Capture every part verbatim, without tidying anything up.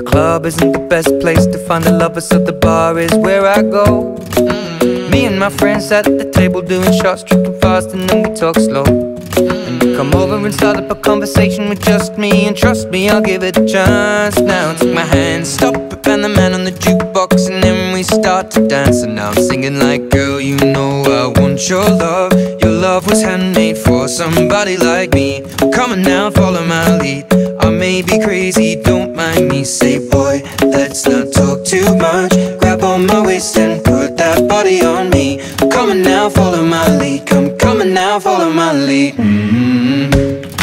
club isn't the best place to find a lover, so the bar is where I go. mm. Me and my friends at the table doing shots, tripping fast, and then we talk slow. And you come over and start up a conversation with just me, and trust me, I'll give it a chance. Now take my hand, stop it, and the man on the jukebox, and then we start to dance. And now I'm singing like, girl, you know I want your love. Your love was handmade for somebody like me. Come on now, follow my lead. I may be crazy, don't mind me. Say, boy, let's not talk too much. Grab on my waist and put that body on me. Come on now, follow my lead. Come, come on now, follow my lead. mm-hmm.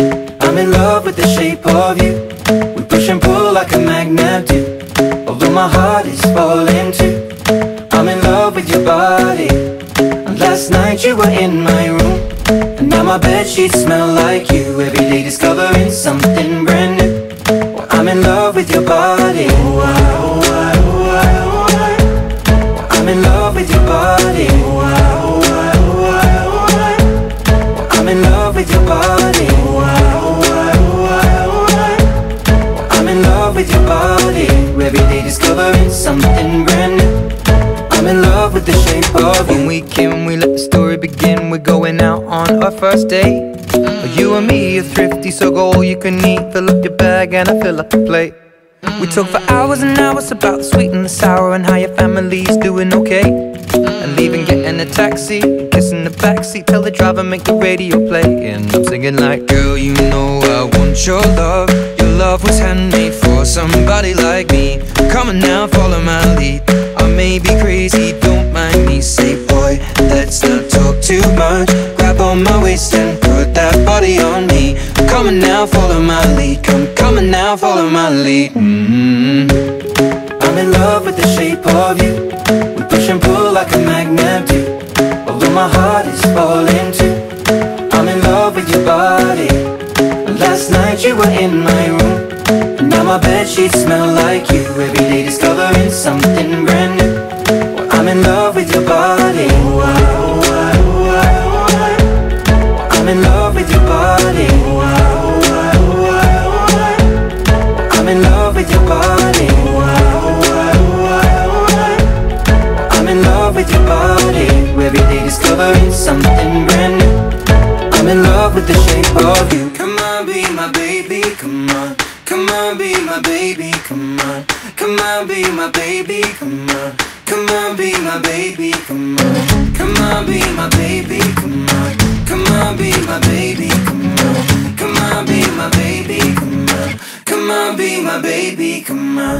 I'm in love with the shape of you. We push and pull like a magnet do. Although my heart is falling too, I'm in love with your body. And last night you were in my room, and now my bedsheets smell like you. Every day discovering something brand new. Well, I'm in love with your body. Oh, I, oh, I, oh, I, oh, I. Well, I'm in love with your body. Oh, I, oh, I, oh, I, oh, I. Well, I'm in love with your body. Oh, I, oh, I, oh, I, oh, I. Well, I'm in love with your body. Every day discovering something brand new. I'm in love with the shape of you. When we came, we let the story begin. We're going out on our first date. You and me are thrifty, so go all you can eat. Fill up your bag and I fill up the plate. We talk for hours and hours about the sweet and the sour, and how your family's doing okay. And leaving, getting a taxi, kissing the backseat, tell the driver make the radio play. And I'm singing like, girl, you know I want your love. Your love was handmade for somebody like me. Come on now, follow my lead. I may be crazy, don't mind me. Say, boy, let's not talk too much. Grab on my waist and put that body on me. Come on now, follow my lead. Come, come on now, follow my lead. mm-hmm. I'm in love with the shape of you. We push and pull like a magnet do. Although my heart is falling too, I'm in love with your body. Last night you were in my room, and now my bedsheets smell like you. Every day discovering something brand new. Well, I'm in love with your body. Oh, I, oh, I, oh, I, oh, I. Well, I'm in love with your body. Oh, I, oh, I, oh, I, oh, I. Well, I'm in love with your body. Oh, I, oh, I, oh, I, oh, I. Well, I'm in love with your body. Every day discovering something brand new. I'm in love with the shape of you. Come on, be my baby, come on. Come on, be my baby, come on. Come on, be my baby, come on. Come on, be my baby, come on. Come on, be my baby, come on. Come on, be my baby, come on. Come on, be my baby, come on. Come on, be my baby, come on.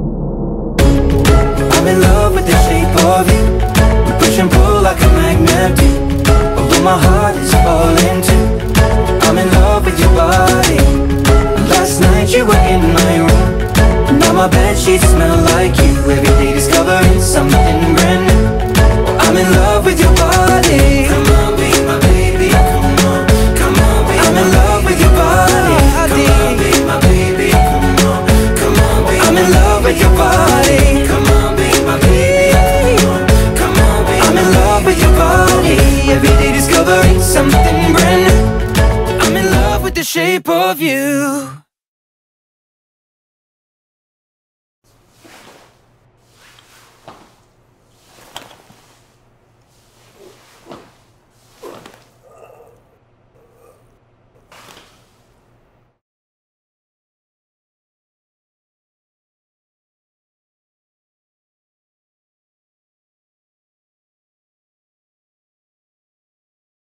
I'm in love with the shape of you. We push and pull like a magnet do. Although my heart is falling too, I'm in love with your body. Last night you were in my room, and now my bedsheets smell like you. Every day discovering something brand new. I'm in love with your body. Come on, be my baby, come on. Come on, be I'm in love with your body. Come on, be my baby, come on. Come on, be I'm in love with your body. Come on, be my baby, come on. Come on, be I'm in love with your body. Every day discovering something brand new. I'm in love with the shape of you.